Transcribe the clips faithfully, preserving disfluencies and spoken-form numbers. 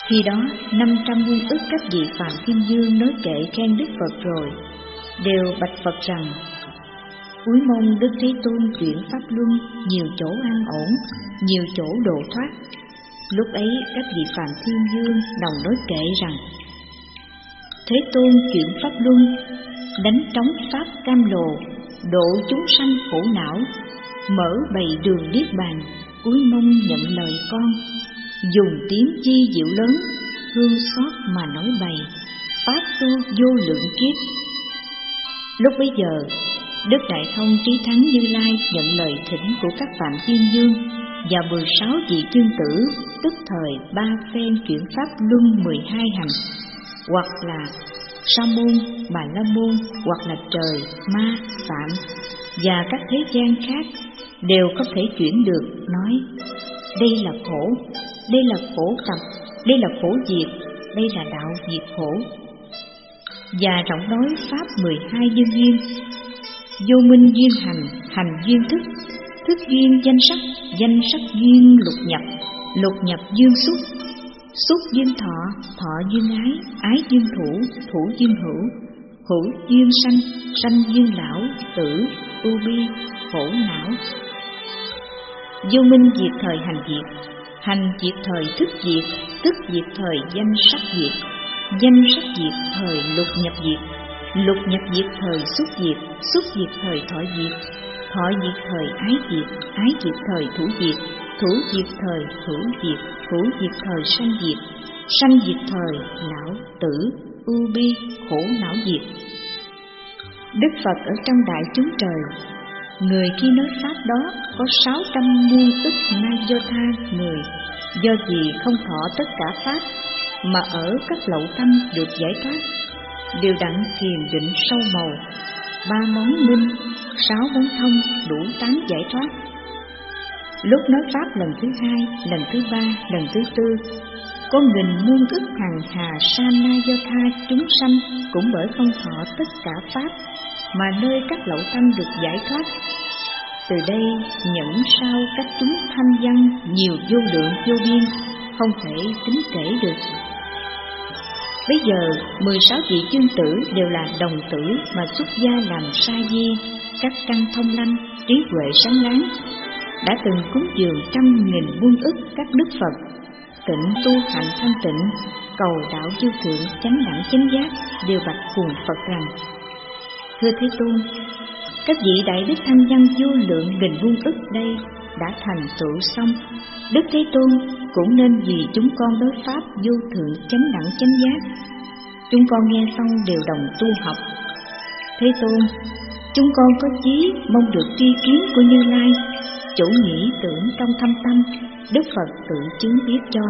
Khi đó, năm trăm muôn ức các vị Phạm Thiên Dương nói kệ khen Đức Phật rồi, đều bạch Phật rằng: Cúi mong Đức Thế Tôn chuyển pháp luân, nhiều chỗ an ổn, nhiều chỗ độ thoát. Lúc ấy các vị Phạm Thiên Dương đồng nói kệ rằng: Thế Tôn chuyển pháp luân, đánh trống pháp cam lồ, độ chúng sanh khổ não, mở bày đường niết bàn, cúi mong nhận lời con, dùng tiếng chi diệu lớn, hương xót mà nói bày, pháp tu vô lượng kiếp. Lúc bấy giờ, Đức Đại Thông Trí Thắng Như Lai nhận lời thỉnh của các Phạm Thiên Dương và mười sáu vị chương tử, tức thời ba phen chuyển pháp luân mười hai hành, hoặc là Sa môn, Bà La môn, hoặc là trời, ma, phạm và các thế gian khác đều không thể chuyển được, nói: đây là khổ, đây là khổ tập, đây là khổ diệt, đây là đạo diệt khổ. Và rộng nói pháp mười hai nhân duyên: vô minh duyên hành, hành duyên thức, thức duyên danh sắc, danh sắc duyên lục nhập, lục nhập duyên xúc, xúc duyên thọ, thọ duyên ái, ái duyên thủ, thủ duyên hữu, hữu duyên sanh, sanh duyên lão, tử, ưu bi, khổ não. Vô minh diệt thời hành diệt, hành diệt thời thức diệt, thức diệt thời danh sắc diệt, danh sắc diệt thời lục nhập diệt, lục nhập diệt thời xúc diệt, xúc diệt thời thọ diệt, thọ diệt thời ái diệt, ái diệt thời thủ diệt, thủ diệt thời hữu diệt, hữu diệt thời sanh diệt, sanh diệt thời lão tử ưu bi khổ não diệt. Đức Phật ở trong đại chúng trời, người khi nói pháp đó có sáu trăm muôn ức na do tha người, do gì không thọ tất cả pháp mà ở các lậu tâm được giải thoát, đều đặng thiền định sâu màu, ba món minh, sáu món thông, đủ tám giải thoát. Lúc nói pháp lần thứ hai, lần thứ ba, lần thứ tư, có nghìn muôn ức hằng hà sa na do tha chúng sanh cũng bởi không thọ tất cả pháp mà nơi các lậu tâm được giải thoát. Từ đây nhẫn sao các chúng thanh văn nhiều vô lượng vô biên, không thể tính kể được. Bây giờ mười sáu vị chương tử đều là đồng tử mà xuất gia làm sa di, các căn thông lanh, trí huệ sáng láng, đã từng cúng dường trăm nghìn muôn ức các đức Phật, tịnh tu hạnh thanh tịnh, cầu đạo vô thượng chánh đẳng chánh giác, đều bạch cùng Phật rằng: Thưa Thế Tôn, các vị đại đức thanh văn vô lượng nghìn muôn ức đây đã thành tựu xong, Đức Thế Tôn cũng nên vì chúng con đối pháp vô thượng chánh đẳng chánh giác. Chúng con nghe xong đều đồng tu học. Thế Tôn, chúng con có chí mong được tri kiến của Như Lai, chủ nghĩ tưởng trong thâm tâm, Đức Phật tự chứng biết cho.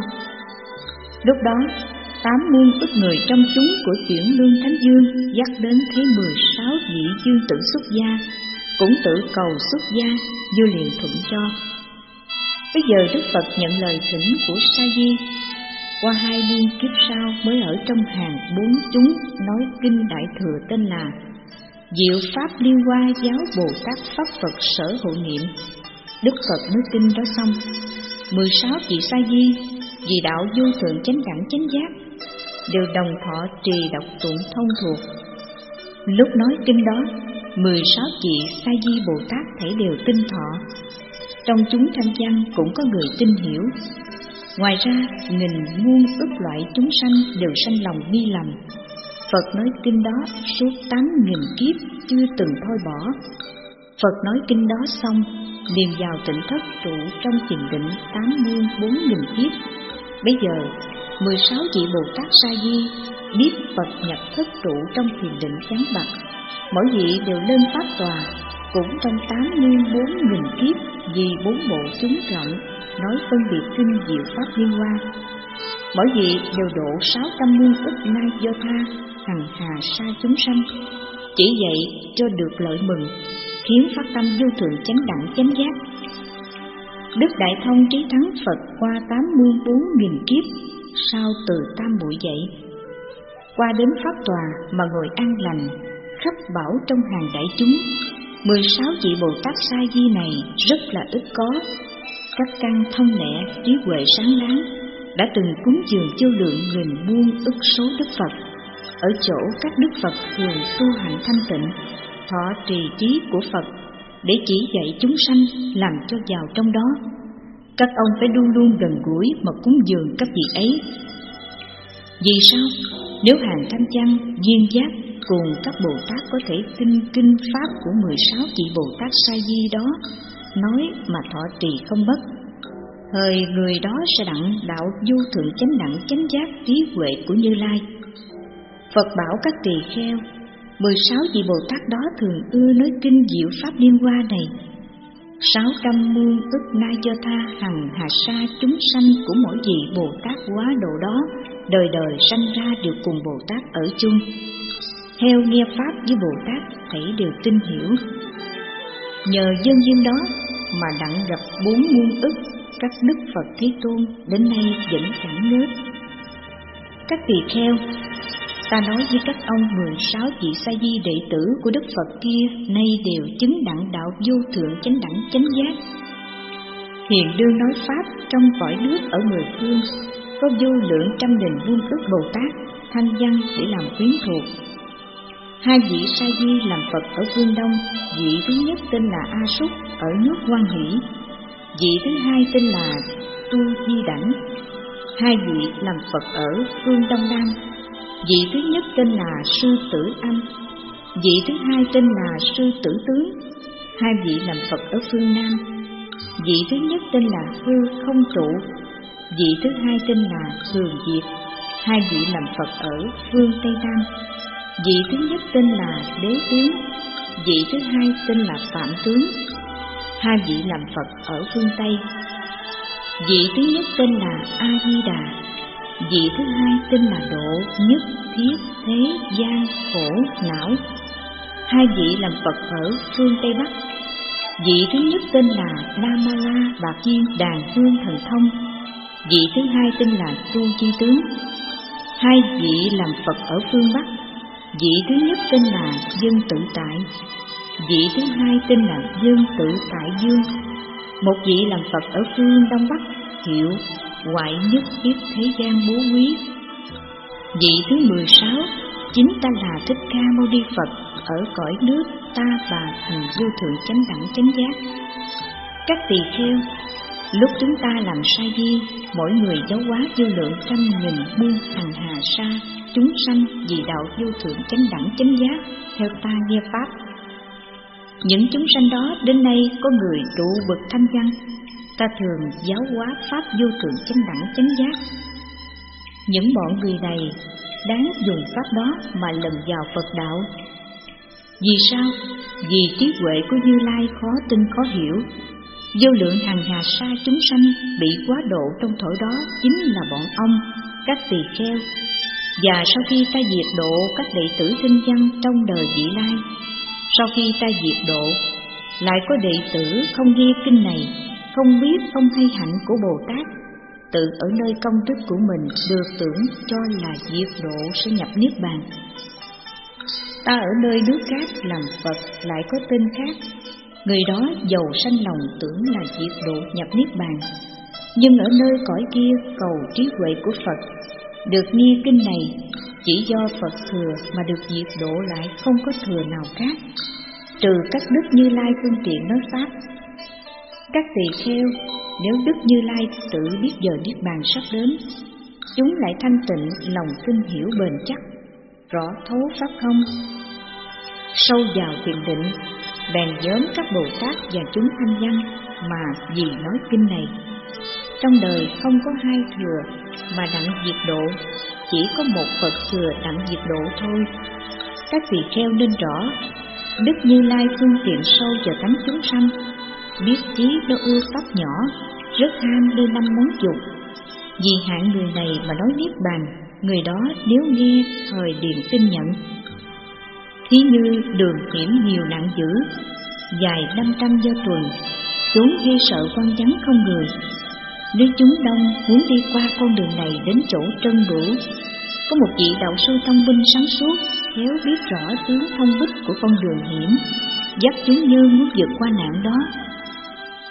Lúc đó, tám muôn ức người trong chúng của chuyển lương thánh dương dắt đến thấy mười sáu vị dương tử xuất gia, cũng tự cầu xuất gia, vua liền thuận cho. Bây giờ Đức Phật nhận lời thỉnh của Sa Di, qua hai muôn kiếp sau mới ở trong hàng bốn chúng nói kinh Đại Thừa tên là Diệu Pháp Liên Hoa Giáo Bồ Tát Pháp Phật Sở Hộ Niệm. Đức Phật nói kinh đó xong, mười sáu vị Sa Di vì đạo vô thượng chánh đẳng chánh giác đều đồng thọ trì đọc tụng thông thuộc. Lúc nói kinh đó, mười sáu vị Sa Di Bồ Tát thể đều tin thọ. Trong chúng thanh văn cũng có người tin hiểu. Ngoài ra, nghìn muôn ức loại chúng sanh đều sanh lòng nghi lầm. Phật nói kinh đó suốt tám nghìn kiếp chưa từng thôi bỏ. Phật nói kinh đó xong, liền vào tịnh thất trụ trong thiền định tám muôn bốn nghìn kiếp. Bây giờ, mười sáu vị Bồ Tát Sa Di biết Phật nhập thất trụ trong thiền định vắng bặt, mỗi vị đều lên pháp tòa, cũng trong tám muôn bốn nghìn kiếp vì bốn bộ chúng rộng nói phân biệt kinh Diệu Pháp Liên Hoa. Mỗi vị đều độ sáu trăm muôn ức na do tha hằng hà sa chúng sanh, chỉ vậy cho được lợi mừng, khiến phát tâm vô thượng chánh đẳng chánh giác. Đức Đại Thông Trí Thắng Phật qua tám muôn bốn nghìn kiếp sau từ tam bụi dậy, qua đến pháp tòa mà ngồi an lành, khắp bảo trong hàng đại chúng. Mười sáu vị Bồ Tát Sa Di này rất là ít có, các căn thông lẹ, trí huệ sáng láng, đã từng cúng dường vô lượng nghìn muôn ức số Đức Phật, ở chỗ các Đức Phật thường tu hành thanh tịnh, thọ trì trí của Phật để chỉ dạy chúng sanh làm cho vào trong đó. Các ông phải luôn luôn gần gũi mà cúng dường các vị ấy. Vì sao? Nếu hàng Thanh Văn, Duyên Giác cùng các Bồ Tát có thể tin kinh pháp của mười sáu vị Bồ Tát Sa Di đó nói mà thọ trì không mất, thời người đó sẽ đặng đạo vô thượng chánh đẳng chánh giác trí huệ của Như Lai. Phật bảo các tỳ kheo, mười sáu vị Bồ Tát đó thường ưa nói kinh diệu pháp liên hoa này. Sáu trăm muôn ức na do tha hằng hà sa chúng sanh của mỗi vị Bồ Tát quá độ đó, đời đời sanh ra đều cùng Bồ Tát ở chung. Theo nghe pháp với Bồ Tát thảy đều tin hiểu. Nhờ nhân duyên đó mà đặng gặp bốn muôn ức các Đức Phật Thế Tôn đến nay vẫn chẳng ngớt. Các tỳ kheo, ta nói với các ông mười sáu vị Sa Di đệ tử của Đức Phật kia nay đều chứng đặng đạo vô thượng chánh đẳng chánh giác. Hiện đương nói pháp trong cõi nước ở mười phương, có vô lượng trăm nghìn muôn ức Bồ Tát Thanh Văn để làm quyến thuộc. Hai vị Sa Di làm Phật ở phương Đông, vị thứ nhất tên là A Súc ở nước Hoan Hỷ, vị thứ hai tên là Tu Di Đảnh. Hai vị làm Phật ở phương Đông Nam, vị thứ nhất tên là Sư Tử Âm, vị thứ hai tên là Sư Tử Tướng. Hai vị làm Phật ở phương Nam, vị thứ nhất tên là Hư Không Trụ, vị thứ hai tên là Thường Diệt. Hai vị làm Phật ở phương Tây Nam, vị thứ nhất tên là Đế Tướng, vị thứ hai tên là Phạm Tướng. Hai vị làm Phật ở phương Tây, vị thứ nhất tên là A Di Đà, vị thứ hai tên là Độ Nhất Thiết Thế Gian Khổ Não. Hai vị làm Phật ở phương Tây Bắc, vị thứ nhất tên là La Ma La Bạc Viên Đàn Hương Thần Thông, vị thứ hai tên là Tu Chi Tướng. Hai vị làm Phật ở phương Bắc, vị thứ nhất tên là Dân Tự Tại, vị thứ hai tên là Dân Tự Tại Dương. Một vị làm Phật ở phương Đông Bắc, hiệu Ngoại Nhất Thiết Thế Gian Bố Quý. Vị thứ mười sáu chính ta là Thích Ca Mâu Ni Phật ở cõi nước Ta Bà thành vô thượng chánh đẳng chánh giác. Các tỳ kheo, lúc chúng ta làm Sa Di, mỗi người giáo hóa vô lượng trăm nghìn muôn hằng hà sa chúng sanh vì đạo vô thượng chánh đẳng chánh giác theo ta nghe pháp. Những chúng sanh đó đến nay có người trụ bậc thanh văn, ta thường giáo hóa pháp vô thượng chánh đẳng chánh giác. Những bọn người này đáng dùng pháp đó mà lần vào Phật đạo. Vì sao? Vì trí huệ của Như Lai khó tin khó hiểu. Vô lượng hàng hà sa chúng sanh bị quá độ trong thổi đó chính là bọn ông, các tỳ kheo. Và sau khi ta diệt độ các đệ tử thanh văn trong đời vị lai, sau khi ta diệt độ, lại có đệ tử không nghe kinh này, không biết không hay hạnh của Bồ Tát, tự ở nơi công đức của mình được tưởng cho là diệt độ sẽ nhập Niết Bàn. Ta ở nơi nước khác làm Phật lại có tên khác, người đó giàu sanh lòng tưởng là diệt độ nhập Niết Bàn, nhưng ở nơi cõi kia cầu trí huệ của Phật, được nghe kinh này, chỉ do Phật thừa mà được diệt độ lại không có thừa nào khác, trừ các Đức Như Lai phương tiện nói pháp. Các tỳ kheo, nếu Đức Như Lai tự biết giờ Niết Bàn sắp đến, chúng lại thanh tịnh lòng tin hiểu bền chắc, rõ thấu pháp không, sâu vào thiền định, bèn nhóm các Bồ Tát và chúng thanh văn mà vì nói kinh này. Trong đời không có hai thừa mà đặng diệt độ, chỉ có một Phật thừa đặng diệt độ thôi. Các tỳ kheo nên rõ, Đức Như Lai phương tiện sâu vào tánh chúng sanh, biết trí nó ưa pháp nhỏ, rất ham đôi năm món dục. Vì hạng người này mà nói Niết Bàn, người đó nếu nghe thời điền tin nhận. Thí như đường hiểm nhiều nặng dữ, dài năm trăm do tuần, chốn ghê sợ quan vắng không người. Nếu chúng đông muốn đi qua con đường này đến chỗ Trân Bửu, có một vị đạo sư thông minh sáng suốt, khéo biết rõ tướng thông bích của con đường hiểm, dắt chúng như muốn vượt qua nạn đó.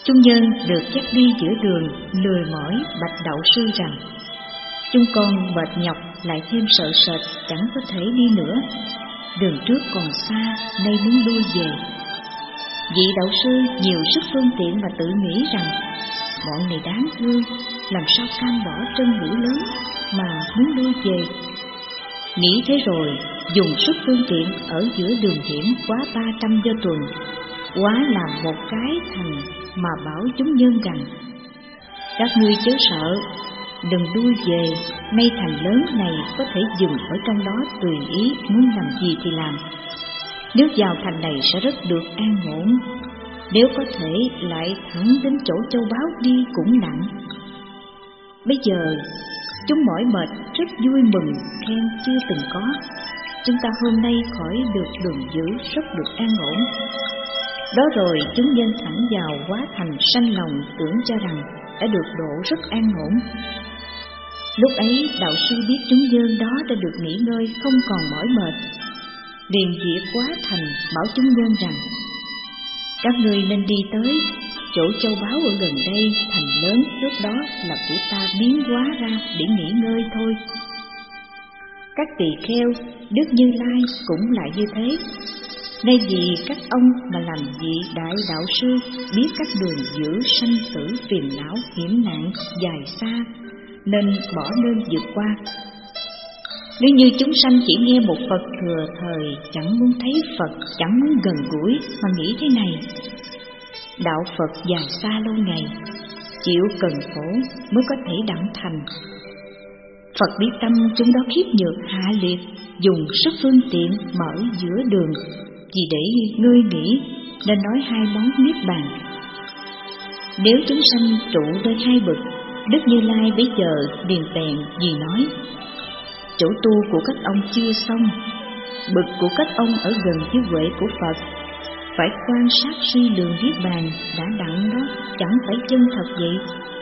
Chúng nhân được dắt đi giữa đường, lười mỏi bạch đạo sư rằng: chúng con mệt nhọc lại thêm sợ sệt, chẳng có thể đi nữa. Đường trước còn xa, nay muốn lui về. Vị đạo sư nhiều sức phương tiện mà tự nghĩ rằng bọn này đáng thương, làm sao cam bỏ trân hữu lớn mà muốn lui về. Nghĩ thế rồi, dùng sức phương tiện ở giữa đường hiểm quá ba trăm do tuần, quá làm một cái thành mà bảo chúng nhân rằng: các ngươi chớ sợ, đừng lui về, nay thành lớn này có thể dừng ở trong đó tùy ý, muốn làm gì thì làm. Nếu vào thành này sẽ rất được an ổn, nếu có thể lại thẳng đến chỗ châu báu đi cũng đặng. Bây giờ chúng mỏi mệt rất vui mừng, khen chưa từng có. Chúng ta hôm nay khỏi được đường giữ, rất được an ổn. Đó rồi chúng nhân thẳng vào quá thành, sanh lòng tưởng cho rằng đã được độ rất an ổn. Lúc ấy đạo sư biết chúng nhân đó đã được nghỉ ngơi, không còn mỏi mệt, liền diệt quá thành, bảo chúng nhân rằng: các ngươi nên đi tới chỗ châu báu ở gần đây, thành lớn lúc đó là của ta biến hóa ra để nghỉ ngơi thôi. Các tỳ kheo Đức Như Lai cũng lại như thế. Nay vì các ông mà làm vị đại đạo sư biết các đường giữ sanh tử phiền não hiểm nạn dài xa, nên bỏ nên vượt qua. Nếu như chúng sanh chỉ nghe một Phật thừa thời, chẳng muốn thấy Phật, chẳng muốn gần gũi, mà nghĩ thế này: đạo Phật dài xa lâu ngày, chịu cần khổ mới có thể đặng thành. Phật biết tâm chúng đó khiếp nhược hạ liệt, dùng sức phương tiện mở giữa đường, vì để ngơi nghỉ nên nói hai món niết bàn. Nếu chúng sanh trụ nơi hai bực, Đức Như Lai bấy giờ liền bèn vì nói: chỗ tu của các ông chưa xong, bực của các ông ở gần với huệ của Phật, phải quan sát suy lường niết bàn đã đặng đó, chẳng phải chân thật vậy.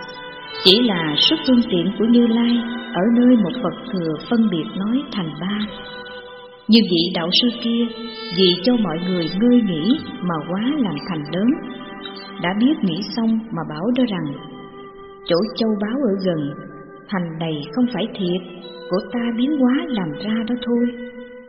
Chỉ là sức phương tiện của Như Lai ở nơi một Phật thừa phân biệt nói thành ba. Như vị đạo sư kia, vì cho mọi người ngơi nghỉ mà quá làm thành lớn, đã biết nghĩ xong mà bảo đó rằng: chỗ châu báu ở gần, thành này không phải thiệt, của ta biến hóa làm ra đó thôi.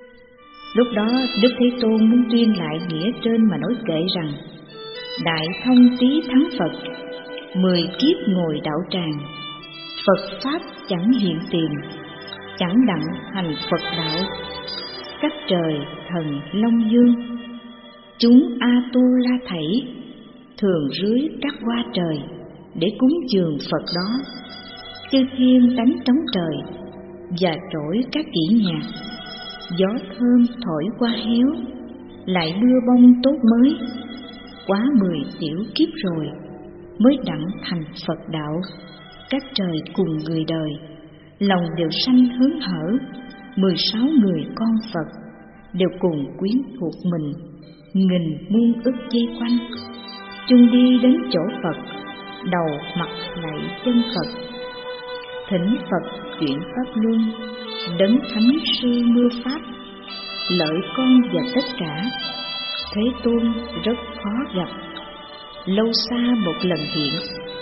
Lúc đó Đức Thế Tôn muốn tuyên lại nghĩa trên mà nói kệ rằng: đại thông tí thắng Phật, mười kiếp ngồi đạo tràng, Phật Pháp chẳng hiện tiền, chẳng đặng hành Phật đạo. Các trời thần Long Dương, chúng A-tu-la thảy, thường rưới các hoa trời, để cúng dường Phật đó. Chư thiên đánh trống trời, và trỗi các kỹ nhạc, gió thơm thổi qua héo, lại đưa bông tốt mới. Quá mười tiểu kiếp rồi, mới đặng thành Phật đạo. Các trời cùng người đời, lòng đều sanh hớn hở. Mười sáu người con Phật đều cùng quyến thuộc mình, nghìn muôn ức dây quanh. Chung đi đến chỗ Phật, đầu mặt lạy chân Phật, thỉnh Phật chuyển pháp luân, đấng thánh sư mưa pháp, lợi con và tất cả. Thế Tôn rất khó gặp, lâu xa một lần hiện,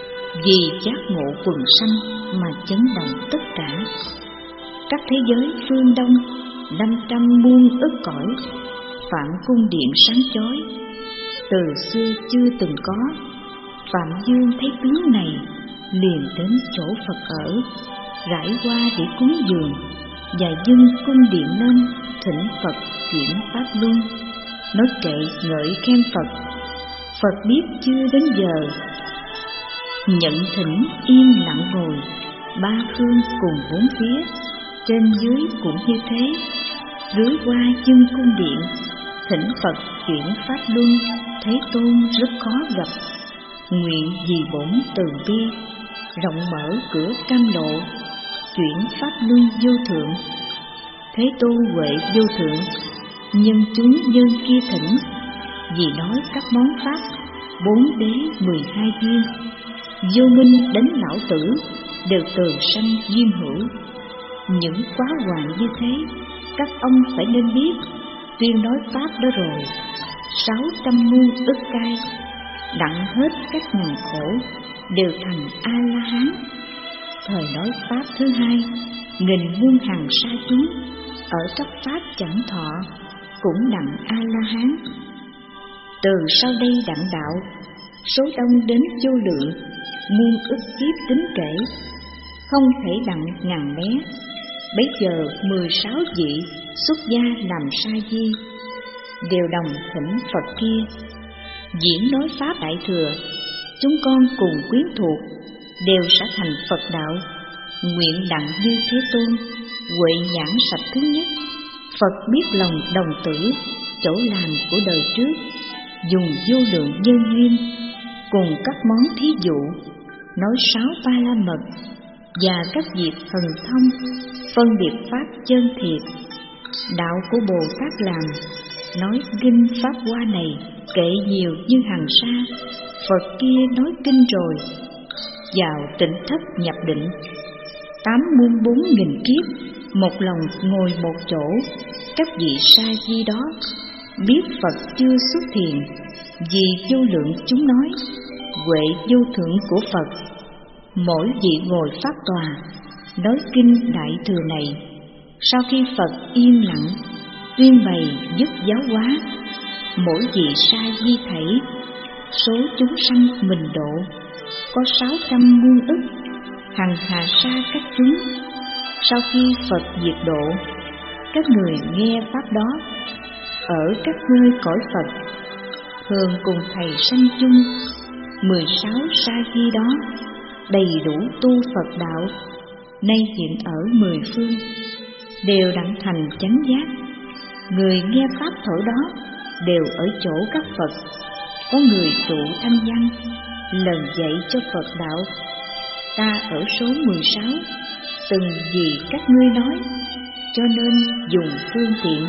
vì giác ngộ quần sanh mà chấn động tất cả. Các thế giới phương Đông, năm trăm muôn ức cõi, Phạm cung điện sáng chói, từ xưa chưa từng có. Phạm Dương thấy tướng này, liền đến chỗ Phật ở, rải qua để cúng dường, và dâng cung điện lên, thỉnh Phật chuyển pháp luân, nói kệ ngợi khen Phật. Phật biết chưa đến giờ, nhận thỉnh yên lặng ngồi, ba phương cùng bốn phía, trên dưới cũng như thế, rưới qua dâng cung điện, thỉnh Phật chuyển pháp luân. Thế Tôn rất khó gặp, nguyện vì bổn từ bi, rộng mở cửa cam lộ, chuyển pháp luân vô thượng. Thế Tôn huệ vô thượng, nhân chúng nhân kia thỉnh, vì nói các món pháp, bốn đế mười hai duyên, vô minh đến lão tử, đều từ sanh duyên hữu. Những quá hoàng như thế, các ông phải nên biết, tuyên nói pháp đó rồi, sáu trăm muôn ức cai, đặng hết các ngàn khổ, đều thành A-la-hán. Thời nói pháp thứ hai, nghìn muôn hàng sa chúng, ở cấp pháp chẳng thọ, cũng đặng A-la-hán. Từ sau đây đặng đạo, số đông đến vô lượng, muôn ức kiếp tính kể, không thể đặng ngàn bé. Bấy giờ mười sáu vị xuất gia làm sa di, đều đồng thỉnh Phật kia, diễn nói pháp đại thừa. Chúng con cùng quyến thuộc, đều sẽ thành Phật đạo. Nguyện đặng như Thế Tôn, huệ nhãn sạch thứ nhất. Phật biết lòng đồng tử, chỗ làm của đời trước, dùng vô lượng nhân duyên, cùng các món thí dụ, nói sáu ba la mật, và các việc thần thông, phân biệt pháp chân thiệt. Đạo của Bồ Tát làm, nói kinh pháp hoa này, kệ nhiều như hàng sa. Phật kia nói kinh rồi, vào tịnh thất nhập định, tám muôn bốn nghìn kiếp, một lòng ngồi một chỗ. Các vị sa di đó biết Phật chưa xuất hiện, vì vô lượng chúng nói huệ vô thượng của Phật. Mỗi vị ngồi pháp tòa, nói kinh đại thừa này. Sau khi Phật yên lặng, tuyên bày dứt giáo hóa, mỗi vị sa di thảy, số chúng sanh mình độ, có sáu trăm muôn ức, hằng hà sa các chúng. Sau khi Phật diệt độ, các người nghe pháp đó, ở các nơi cõi Phật, thường cùng thầy sanh chung, mười sáu sa di đó, đầy đủ tu Phật đạo, nay hiện ở mười phương, đều đặng thành chánh giác. Người nghe pháp thổi đó, đều ở chỗ các Phật. Có người trụ thanh văn, lần dạy cho Phật đạo. Ta ở số mười sáu, từng vì các ngươi nói, cho nên dùng phương tiện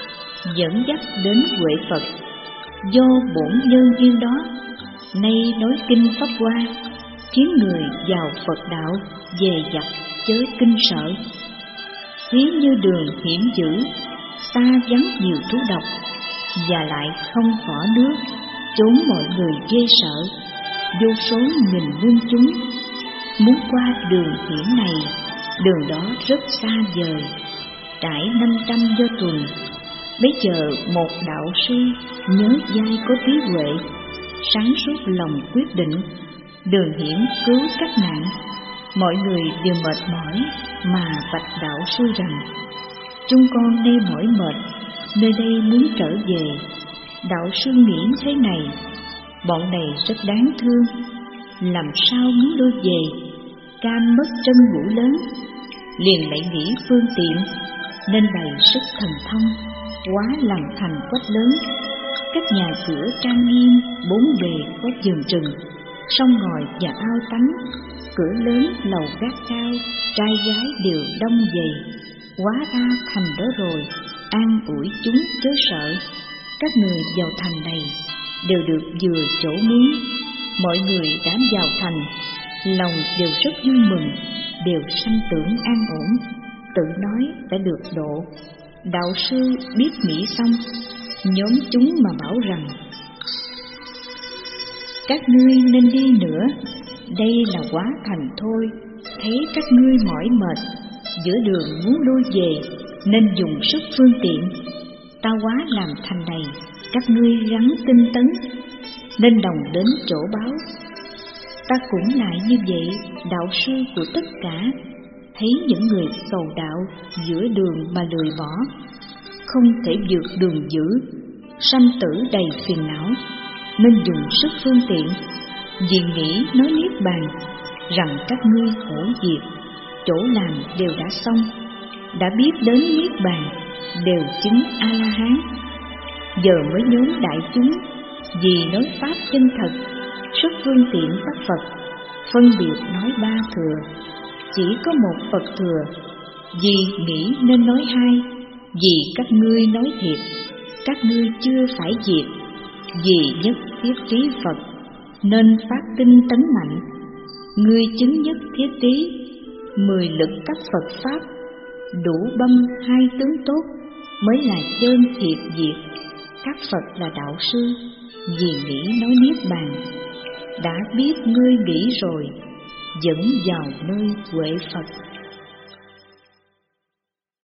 dẫn dắt đến huệ Phật. Do bổn nhân duyên đó, nay nói kinh pháp hoa, khiến người vào Phật đạo về dặt chớ kinh sợ. Ví như đường hiểm dữ, xa vắng nhiều thú độc, và lại không vỏ nước, trốn mọi người ghê sợ. Vô số nghìn muôn chúng muốn qua đường hiểm này, đường đó rất xa vời, trải năm trăm do tuần. Bấy giờ một đạo sư nhớ dai có trí huệ, sáng suốt lòng quyết định, đường hiểm cứu các nạn. Mọi người đều mệt mỏi mà bạch đạo sư rằng: chúng con đây mỏi mệt, nơi đây muốn trở về. Đạo sư nghĩ thế này: bọn này rất đáng thương, làm sao muốn đưa về, cam mất chân ngủ lớn. Liền lại nghĩ phương tiện, nên bày sức thần thông, quá làm thành quách lớn. Các nhà cửa trang nghiêm, bốn bề có vườn rừng, sông ngòi và ao tắm. Cửa lớn lầu gác cao, trai gái đều đông dày. Hóa ra thành đó rồi, an ủi chúng chớ sợ. Các người vào thành này đều được vừa chỗ muốn. Mọi người đã vào thành, lòng đều rất vui mừng, đều sanh tưởng an ổn, tự nói đã được độ. Đạo sư biết nghĩ xong, nhóm chúng mà bảo rằng: các ngươi nên đi nữa, đây là quá thành thôi. Thấy các ngươi mỏi mệt, giữa đường muốn lui về, nên dùng sức phương tiện. Ta quá làm thành này, các ngươi gắng tinh tấn, nên đồng đến chỗ báo. Ta cũng lại như vậy, đạo sư của tất cả. Thấy những người cầu đạo giữa đường mà lười bỏ, không thể vượt đường dữ, sanh tử đầy phiền não, nên dùng sức phương tiện. Vì nghĩ nói niết bàn, rằng các ngươi khổ diệt, chỗ làm đều đã xong, đã biết đến niết bàn, đều chứng A-la-hán. Giờ mới nhóm đại chúng, vì nói pháp chân thật, xuất phương tiện các Phật, phân biệt nói ba thừa. Chỉ có một Phật thừa, vì nghĩ nên nói hai, vì các ngươi nói thiệt, các ngươi chưa phải diệt. Vì nhất thiết trí Phật, nên phát tinh tấn mạnh. Ngươi chứng nhất thiết trí, mười lực các Phật Pháp, đủ bâm hai tướng tốt, mới là chân thiệt diệt. Các Phật là đạo sư, vì nghĩ nói niết bàn, đã biết ngươi nghĩ rồi, dẫn vào nơi huệ Phật.